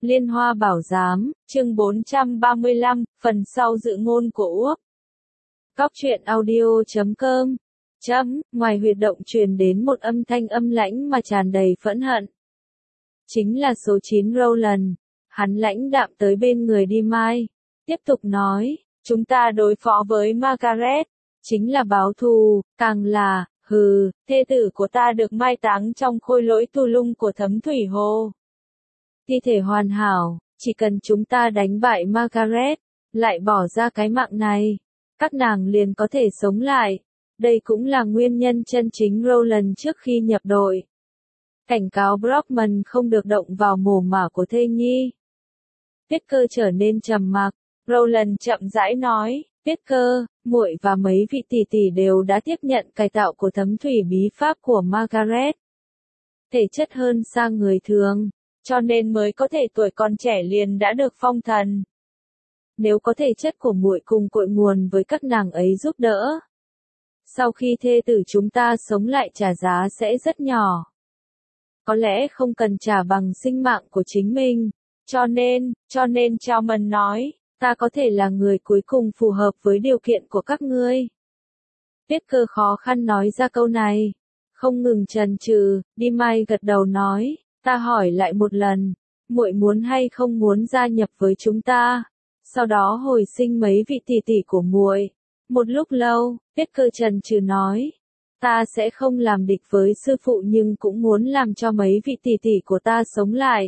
Liên Hoa Bảo Giám, chương 435, phần sau dự ngôn của Úc. Góc truyện audio.com. Ngoài huyệt động truyền đến một âm thanh âm lãnh mà tràn đầy phẫn hận. Chính là số 9 Rowland. Hắn lãnh đạm tới bên người Đi Mai. Tiếp tục nói, chúng ta đối phó với Margaret. Chính là báo thù, càng là, thê tử của ta được mai táng trong khôi lỗi tù lung của Thấm Thủy Hồ. Thi thể hoàn hảo, chỉ cần chúng ta đánh bại Margaret, lại bỏ ra cái mạng này, các nàng liền có thể sống lại. Đây cũng là nguyên nhân chân chính Rowland trước khi nhập đội. Cảnh cáo Brockman không được động vào mồ mả của thê nhi. Whittaker trở nên trầm mặc, Rowland chậm rãi nói, Whittaker, muội và mấy vị tỷ tỷ đều đã tiếp nhận cải tạo của thấm thủy bí pháp của Margaret. Thể chất hơn xa người thường, cho nên mới có thể tuổi còn trẻ liền đã được phong thần. Nếu có thể chất của muội cùng cội nguồn với các nàng ấy giúp đỡ, sau khi thê tử chúng ta sống lại trả giá sẽ rất nhỏ. Có lẽ không cần trả bằng sinh mạng của chính mình, cho nên Chalmers nói, ta có thể là người cuối cùng phù hợp với điều kiện của các ngươi. Whittaker khó khăn nói ra câu này, không ngừng chần chừ, Đi Mai gật đầu nói, ta hỏi lại một lần, muội muốn hay không muốn gia nhập với chúng ta, sau đó hồi sinh mấy vị tỷ tỷ của muội. Một lúc lâu, Whittaker chần chừ nói, ta sẽ không làm địch với sư phụ nhưng cũng muốn làm cho mấy vị tỷ tỷ của ta sống lại.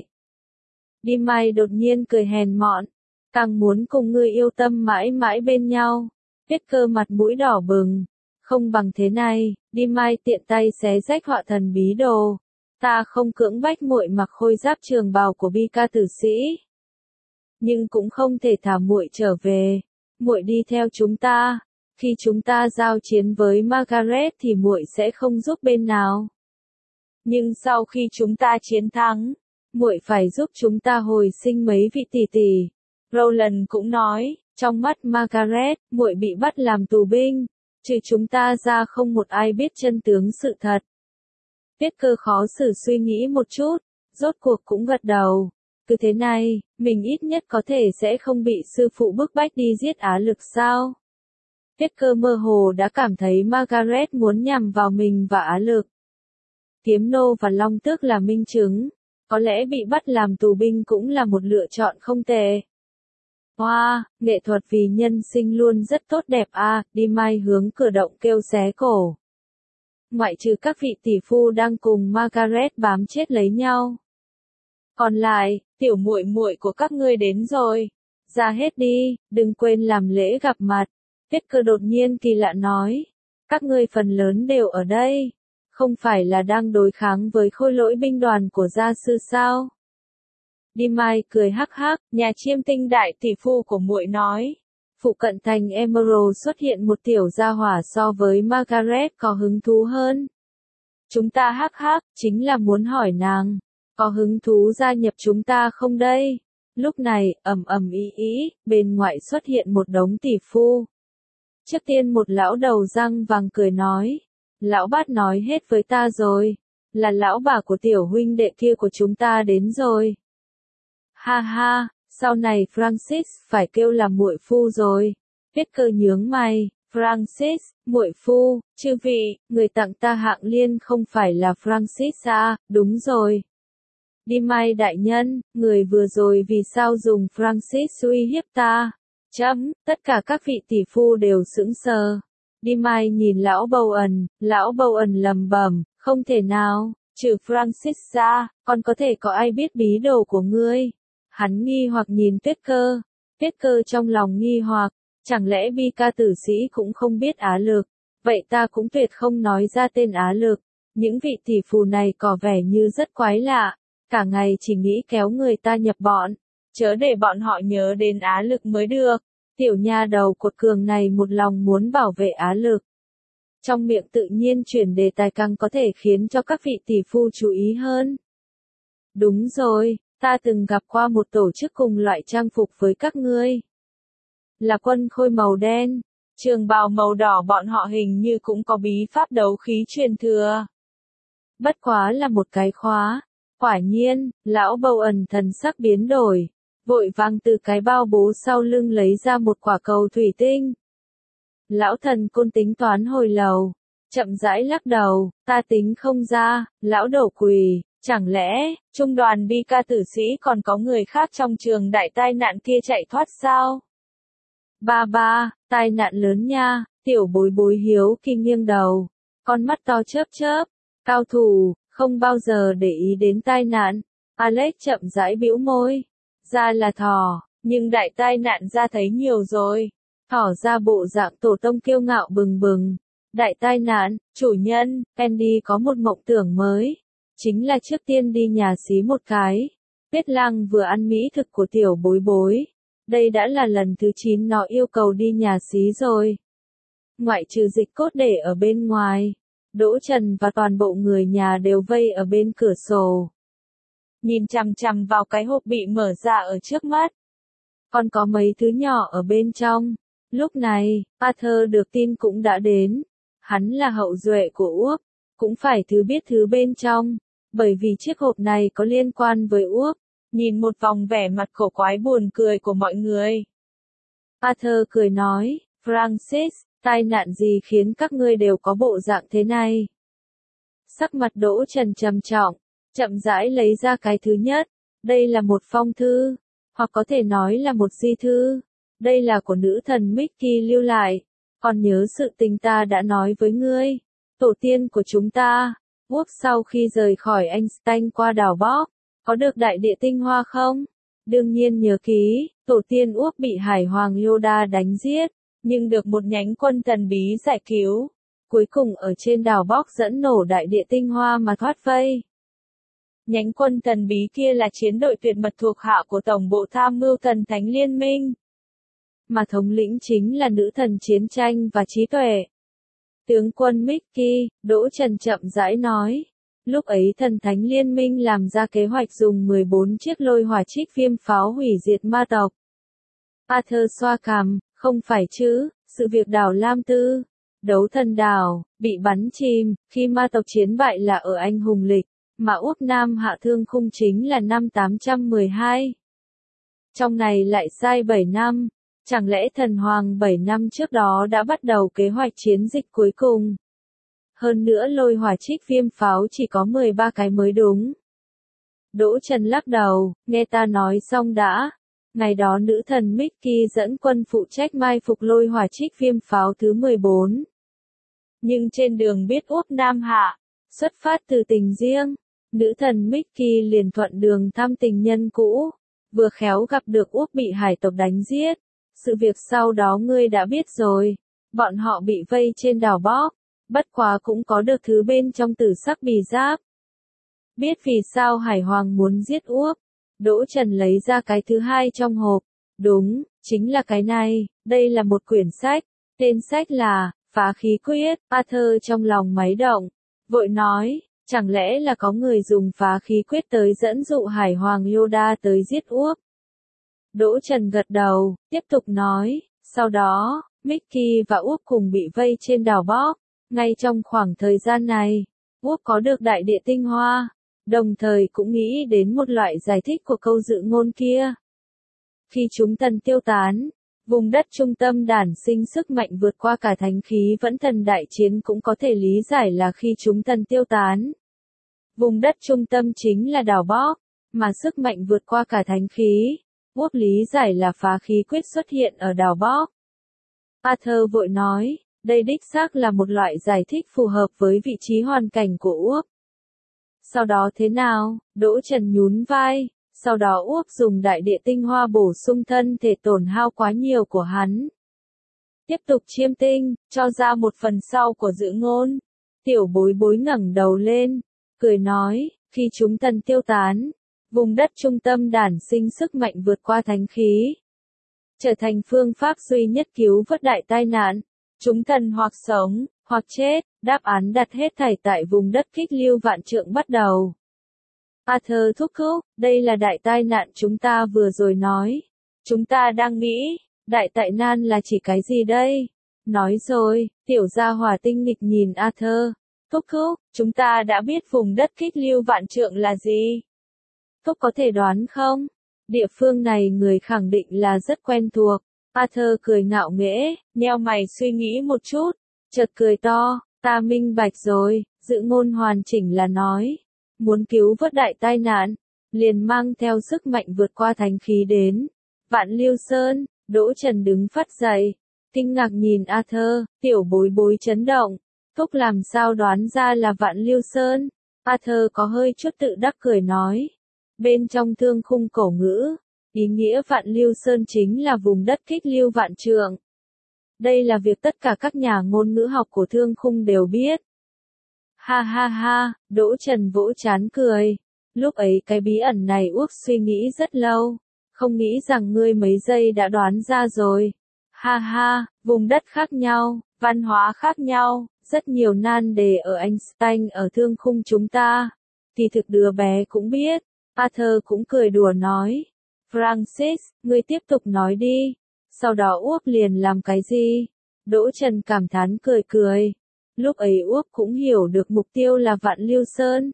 Đi Mai đột nhiên cười hèn mọn, càng muốn cùng ngươi yêu tâm mãi mãi bên nhau. Whittaker mặt mũi đỏ bừng, không bằng thế này, Đi Mai tiện tay xé rách họa thần bí đồ. Ta không cưỡng bách muội mặc khôi giáp trường bào của bi ca tử sĩ, nhưng cũng không thể thả muội trở về. Muội đi theo chúng ta, khi chúng ta giao chiến với Margaret thì muội sẽ không giúp bên nào. Nhưng sau khi chúng ta chiến thắng, muội phải giúp chúng ta hồi sinh mấy vị tỷ tỷ. Rowland cũng nói, trong mắt Margaret, muội bị bắt làm tù binh, trừ chúng ta ra không một ai biết chân tướng sự thật. Whittaker khó xử suy nghĩ một chút, rốt cuộc cũng gật đầu. Cứ thế này, mình ít nhất có thể sẽ không bị sư phụ bức bách đi giết Á Lực sao? Whittaker mơ hồ đã cảm thấy Margaret muốn nhằm vào mình và Á Lực. Kiếm nô và Long Tước là minh chứng, có lẽ bị bắt làm tù binh cũng là một lựa chọn không tệ. Wow, nghệ thuật vì nhân sinh luôn rất tốt đẹp à, Đi Mai hướng cửa động kêu xé cổ. Ngoại trừ các vị tỷ phu đang cùng Margaret bám chết lấy nhau. Còn lại, tiểu muội muội của các ngươi đến rồi. Ra hết đi, đừng quên làm lễ gặp mặt. Whittaker đột nhiên kỳ lạ nói. Các ngươi phần lớn đều ở đây. Không phải là đang đối kháng với khôi lỗi binh đoàn của gia sư sao? Đi Mai cười hắc hắc, nhà chiêm tinh đại tỷ phu của muội nói. Phụ cận thành Emerald xuất hiện một tiểu gia hỏa so với Margaret có hứng thú hơn. Chúng ta hắc hắc, chính là muốn hỏi nàng, có hứng thú gia nhập chúng ta không đây? Lúc này, bên ngoài xuất hiện một đống tỷ phu. Trước tiên một lão đầu răng vàng cười nói, lão bát nói hết với ta rồi, là lão bà của tiểu huynh đệ kia của chúng ta đến rồi. Ha ha, sau này Francis phải kêu là muội phu rồi. Whittaker nhướng mày, Francis, muội phu, chư vị, người tặng ta hạng liên không phải là Francis à, đúng rồi. Đi Mai đại nhân, người vừa rồi vì sao dùng Francis uy hiếp ta? Tất cả các vị tỷ phu đều sững sờ. Đi Mai nhìn lão Bowen lầm bầm, không thể nào, trừ Francis ra, còn có thể có ai biết bí đồ của ngươi? Hắn nghi hoặc nhìn Whittaker. Whittaker trong lòng nghi hoặc, chẳng lẽ bi ca tử sĩ cũng không biết Á Lực? Vậy ta cũng tuyệt không nói ra tên Á Lực. Những vị tỷ phù này có vẻ như rất quái lạ, cả ngày chỉ nghĩ kéo người ta nhập bọn, chớ để bọn họ nhớ đến Á Lực mới được. Tiểu nha đầu cột cường này một lòng muốn bảo vệ Á Lực. Trong miệng tự nhiên chuyển đề tài càng có thể khiến cho các vị tỷ phu chú ý hơn. Đúng rồi, ta từng gặp qua một tổ chức cùng loại trang phục với các ngươi. Là quân khôi màu đen, trường bào màu đỏ, bọn họ hình như cũng có bí pháp đấu khí truyền thừa. Bất quá là một cái khóa, Quả nhiên, lão Bowen thần sắc biến đổi, vội vàng từ cái bao bố sau lưng lấy ra một quả cầu thủy tinh. Lão thần côn tính toán hồi lâu, chậm rãi lắc đầu, ta tính không ra, lão đổ quỳ, chẳng lẽ, trung đoàn bi ca tử sĩ còn có người khác trong trường đại tai nạn kia chạy thoát sao? Ba, tai nạn lớn nha, tiểu bối bối hiếu kỳ nghiêng đầu, con mắt to chớp chớp, cao thủ, không bao giờ để ý đến tai nạn. Alex chậm rãi bĩu môi, ra là thỏ, nhưng đại tai nạn ra thấy nhiều rồi. Thỏ ra bộ dạng tổ tông kiêu ngạo bừng bừng. Đại tai nạn, chủ nhân, Andy có một mộng tưởng mới. Chính là trước tiên đi nhà xí một cái. Tuyết Lăng vừa ăn mỹ thực của tiểu bối bối. Đây đã là lần thứ 9 nó yêu cầu đi nhà xí rồi. Ngoại trừ Dịch Cốt để ở bên ngoài, Đỗ Trần và toàn bộ người nhà đều vây ở bên cửa sổ. Nhìn chằm chằm vào cái hộp bị mở ra ở trước mắt. Còn có mấy thứ nhỏ ở bên trong. Lúc này, Arthur được tin cũng đã đến. Hắn là hậu duệ của Úc, cũng phải biết thứ bên trong, bởi vì chiếc hộp này có liên quan với Úc. Nhìn một vòng vẻ mặt khổ quái buồn cười của mọi người. Arthur cười nói, Francis, tai nạn gì khiến các ngươi đều có bộ dạng thế này? Sắc mặt Đỗ Trần trầm trọng, chậm rãi lấy ra cái thứ nhất. Đây là một phong thư, hoặc có thể nói là một di thư. Đây là của nữ thần Mickey lưu lại. Còn nhớ sự tình ta đã nói với ngươi. Tổ tiên của chúng ta, Úc sau khi rời khỏi Einstein qua đảo Bob, có được đại địa tinh hoa không? Đương nhiên nhớ ký, tổ tiên Úc bị Hải Hoàng Yoda đánh giết, nhưng được một nhánh quân thần bí giải cứu. Cuối cùng ở trên đảo Bob dẫn nổ đại địa tinh hoa mà thoát vây. Nhánh quân thần bí kia là chiến đội tuyệt mật thuộc hạ của Tổng bộ Tham mưu Thần Thánh Liên minh. Mà thống lĩnh chính là nữ thần chiến tranh và trí tuệ. Tướng quân Mickey, Đỗ Trần chậm rãi nói. Lúc ấy Thần Thánh Liên minh làm ra kế hoạch dùng 14 chiếc lôi hỏa trích viêm pháo hủy diệt ma tộc. Arthur xoa cằm, không phải chứ, sự việc đảo Lam Tư, đấu thần đảo, bị bắn chìm, khi ma tộc chiến bại là ở Anh Hùng Lịch, mà Úc Nam hạ thương khung chính là năm 812. Trong này lại sai 7 năm. Chẳng lẽ thần hoàng 7 năm trước đó đã bắt đầu kế hoạch chiến dịch cuối cùng? Hơn nữa lôi hỏa trích viêm pháo chỉ có 13 cái mới đúng. Đỗ Trần lắc đầu, nghe ta nói xong đã. Ngày đó nữ thần Mickey dẫn quân phụ trách mai phục lôi hỏa trích viêm pháo thứ 14. Nhưng trên đường biết Úc Nam hạ, xuất phát từ tình riêng, nữ thần Mickey liền thuận đường thăm tình nhân cũ, vừa khéo gặp được Úc bị hải tộc đánh giết. Sự việc sau đó ngươi đã biết rồi, bọn họ bị vây trên đảo Bob, bất quá cũng có được thứ bên trong tử sắc bì giáp. Biết vì sao Hải Hoàng muốn giết Úc, Đỗ Trần lấy ra cái thứ hai trong hộp, đúng, chính là cái này, đây là một quyển sách, tên sách là, Phá khí quyết. Arthur trong lòng máy động, vội nói, chẳng lẽ là có người dùng phá khí quyết tới dẫn dụ Hải Hoàng Yoda tới giết Úc. Đỗ Trần gật đầu, tiếp tục nói, sau đó, Mickey và Úc cùng bị vây trên đảo Bob. Ngay trong khoảng thời gian này, Úc có được đại địa tinh hoa, đồng thời cũng nghĩ đến một loại giải thích của câu dự ngôn kia. Khi chúng thần tiêu tán, vùng đất trung tâm đản sinh sức mạnh vượt qua cả thánh khí vẫn thần đại chiến cũng có thể lý giải là khi chúng thần tiêu tán. Vùng đất trung tâm chính là đảo Bob, mà sức mạnh vượt qua cả thánh khí. Úc lý giải là phá khí quyết xuất hiện ở đảo Bob. Arthur vội nói, đây đích xác là một loại giải thích phù hợp với vị trí hoàn cảnh của Úc. Sau đó thế nào? Đỗ Trần nhún vai, sau đó Úc dùng đại địa tinh hoa bổ sung thân thể tổn hao quá nhiều của hắn. Tiếp tục chiêm tinh, cho ra một phần sau của dự ngôn. Tiểu bối bối ngẩng đầu lên, cười nói, khi chúng thần tiêu tán, vùng đất trung tâm đản sinh sức mạnh vượt qua thánh khí, trở thành phương pháp duy nhất cứu vớt đại tai nạn. Chúng thần hoặc sống, hoặc chết, đáp án đặt hết thảy tại vùng đất kích lưu vạn trượng bắt đầu. Arthur thúc thúc, đây là đại tai nạn chúng ta vừa rồi nói. Chúng ta đang nghĩ, đại tai nạn là chỉ cái gì đây? Nói rồi, tiểu gia hỏa tinh nghịch nhìn Arthur. Thúc thúc, chúng ta đã biết vùng đất kích lưu vạn trượng là gì. Cốc có thể đoán không? Địa phương này người khẳng định là rất quen thuộc. Arthur cười ngạo nghễ, nheo mày suy nghĩ một chút, chợt cười to, ta minh bạch rồi, dự ngôn hoàn chỉnh là nói. Muốn cứu vớt đại tai nạn, liền mang theo sức mạnh vượt qua thánh khí đến. Vạn Lưu Sơn, Đỗ Trần đứng phắt dậy, kinh ngạc nhìn Arthur, tiểu bối bối chấn động. Cốc làm sao đoán ra là Vạn Lưu Sơn? Arthur có hơi chút tự đắc cười nói. Bên trong Thương Khung cổ ngữ, ý nghĩa Vạn Lưu Sơn chính là vùng đất kích lưu vạn trượng. Đây là việc tất cả các nhà ngôn ngữ học của Thương Khung đều biết. Ha ha ha, Đỗ Trần vỗ trán cười. Lúc ấy cái bí ẩn này Uốc suy nghĩ rất lâu. Không nghĩ rằng ngươi mấy giây đã đoán ra rồi. Ha ha, vùng đất khác nhau, văn hóa khác nhau, rất nhiều nan đề ở Einstein ở Thương Khung chúng ta. Thì thực đứa bé cũng biết. Arthur cũng cười đùa nói. Francis, ngươi tiếp tục nói đi. Sau đó Uốc liền làm cái gì? Đỗ Trần cảm thán cười cười. Lúc ấy Uốc cũng hiểu được mục tiêu là Vạn Lưu Sơn.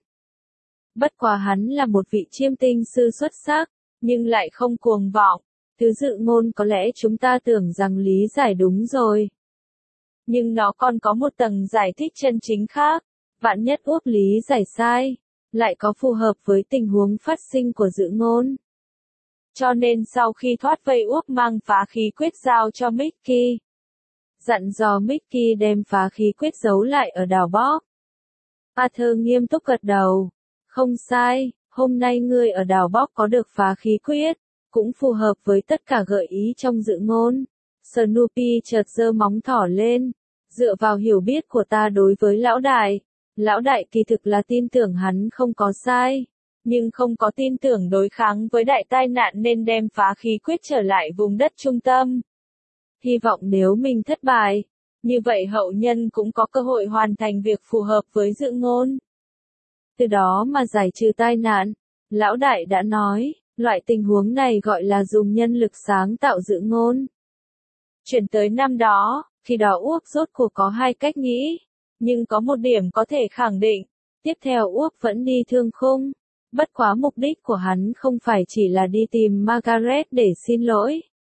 Bất quá hắn là một vị chiêm tinh sư xuất sắc, nhưng lại không cuồng vọng. Thứ dự ngôn có lẽ chúng ta tưởng rằng lý giải đúng rồi. Nhưng nó còn có một tầng giải thích chân chính khác. Vạn nhất Uốc lý giải sai, lại có phù hợp với tình huống phát sinh của dự ngôn. Cho nên sau khi thoát vây Uốc mang phá khí quyết giao cho Mickey. Dặn dò Mickey đem phá khí quyết giấu lại ở đảo Bóp. Arthur nghiêm túc gật đầu. Không sai, hôm nay ngươi ở đảo Bóp có được phá khí quyết, cũng phù hợp với tất cả gợi ý trong dự ngôn. Snoopy chợt giơ móng thỏ lên. Dựa vào hiểu biết của ta đối với lão đại kỳ thực là tin tưởng hắn không có sai. Nhưng không có tin tưởng đối kháng với đại tai nạn nên đem phá khí quyết trở lại vùng đất trung tâm. Hy vọng nếu mình thất bại, như vậy hậu nhân cũng có cơ hội hoàn thành việc phù hợp với dự ngôn. Từ đó mà giải trừ tai nạn, lão đại đã nói, loại tình huống này gọi là dùng nhân lực sáng tạo dự ngôn. Chuyển tới năm đó, khi đó Uốc rốt cuộc có hai cách nghĩ, nhưng có một điểm có thể khẳng định, tiếp theo Uốc vẫn đi Thương Khung. Bất quá mục đích của hắn không phải chỉ là đi tìm Margaret để xin lỗi,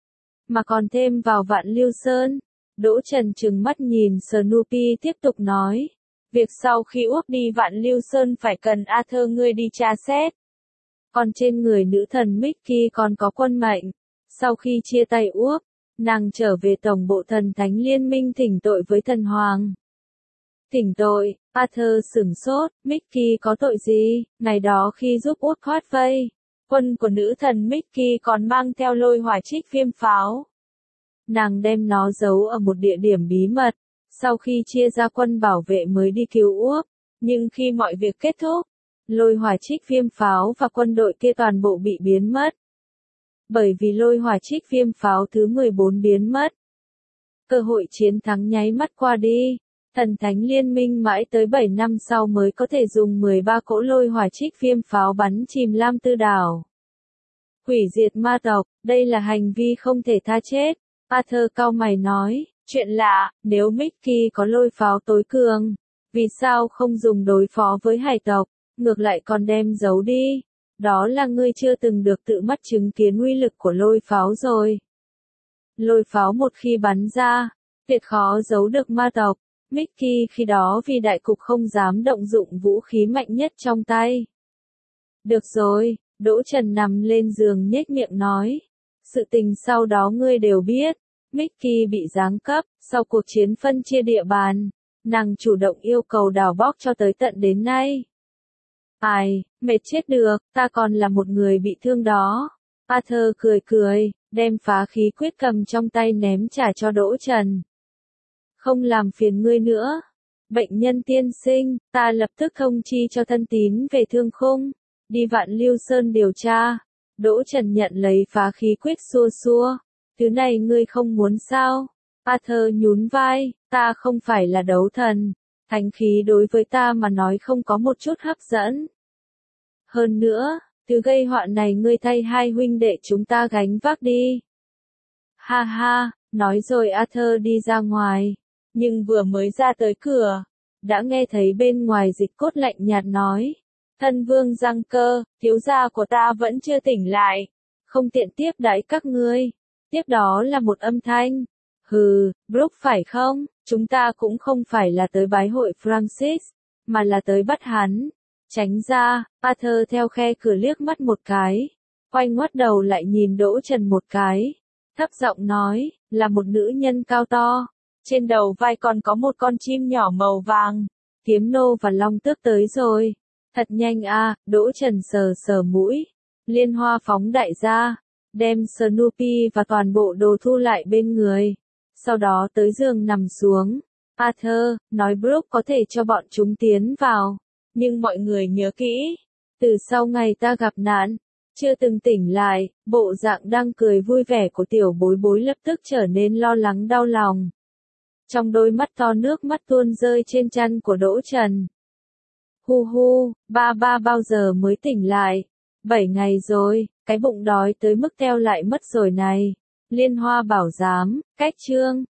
mà còn thêm vào Vạn Lưu Sơn. Đỗ Trần trừng mắt nhìn Snoopy tiếp tục nói. Việc sau khi Uốc đi Vạn Lưu Sơn phải cần Arthur ngươi đi tra xét. Còn trên người nữ thần Mickey còn có quân mệnh. Sau khi chia tay Uốc, nàng trở về tổng bộ thần thánh liên minh thỉnh tội với thần hoàng. Thỉnh tội, Arthur sửng sốt, Mickey có tội gì? Ngày đó khi giúp Uốc thoát vây, quân của nữ thần Mickey còn mang theo lôi hỏa trích viêm pháo. Nàng đem nó giấu ở một địa điểm bí mật, sau khi chia ra quân bảo vệ mới đi cứu Uốc. Nhưng khi mọi việc kết thúc, lôi hỏa trích viêm pháo và quân đội kia toàn bộ bị biến mất. Bởi vì lôi hỏa trích viêm pháo thứ 14 biến mất. Cơ hội chiến thắng nháy mắt qua đi. Thần Thánh Liên minh mãi tới 7 năm sau mới có thể dùng 13 cỗ lôi hỏa trích viêm pháo bắn chìm Lam Tư đảo. Hủy diệt ma tộc, đây là hành vi không thể tha chết. Arthur cau mày nói, chuyện lạ, nếu Mickey có lôi pháo tối cường, vì sao không dùng đối phó với hải tộc, ngược lại còn đem giấu đi? Đó là ngươi chưa từng được tự mắt chứng kiến uy lực của lôi pháo rồi. Lôi pháo một khi bắn ra, tuyệt khó giấu được ma tộc. Mickey khi đó vì đại cục không dám động dụng vũ khí mạnh nhất trong tay. Được rồi, Đỗ Trần nằm lên giường nhếch miệng nói. Sự tình sau đó ngươi đều biết. Mickey bị giáng cấp, sau cuộc chiến phân chia địa bàn. Nàng chủ động yêu cầu đào bóc cho tới tận đến nay. Ai, mệt chết được, ta còn là một người bị thương đó. Arthur cười cười, đem phá khí quyết cầm trong tay ném trả cho Đỗ Trần. Không làm phiền ngươi nữa. Bệnh nhân tiên sinh, ta lập tức thông chi cho thân tín về Thương Khung. Đi Vạn Lưu Sơn điều tra. Đỗ Trần nhận lấy phá khí quyết xua xua. Thứ này ngươi không muốn sao? Arthur nhún vai, ta không phải là đấu thần. Thánh khí đối với ta mà nói không có một chút hấp dẫn. Hơn nữa, thứ gây họa này ngươi thay hai huynh đệ chúng ta gánh vác đi. Ha ha, nói rồi Arthur đi ra ngoài. Nhưng vừa mới ra tới cửa, đã nghe thấy bên ngoài Dịch Cốt lạnh nhạt nói. Thân vương giăng cơ, thiếu gia của ta vẫn chưa tỉnh lại. Không tiện tiếp đãi các ngươi. Tiếp đó là một âm thanh. Hừ, Brooke phải không? Chúng ta cũng không phải là tới bái hội Francis, mà là tới bắt hắn. Tránh ra, Arthur theo khe cửa liếc mắt một cái. Quay ngoắt đầu lại nhìn Đỗ Trần một cái. Thấp giọng nói, là một nữ nhân cao to. Trên đầu vai còn có một con chim nhỏ màu vàng. Kiếm nô và long tước tới rồi. Thật nhanh à, Đỗ Trần sờ sờ mũi. Liên Hoa phóng đại ra. Đem Snoopy và toàn bộ đồ thu lại bên người. Sau đó tới giường nằm xuống. Arthur, nói Brooke có thể cho bọn chúng tiến vào. Nhưng mọi người nhớ kỹ. Từ sau ngày ta gặp nạn, chưa từng tỉnh lại, bộ dạng đang cười vui vẻ của tiểu bối bối lập tức trở nên lo lắng đau lòng. Trong đôi mắt to nước mắt tuôn rơi trên trán của Đỗ Trần. Hu hu, ba bao giờ mới tỉnh lại? 7 ngày rồi, cái bụng đói tới mức teo lại mất rồi này. Liên Hoa bảo giám, cách chương.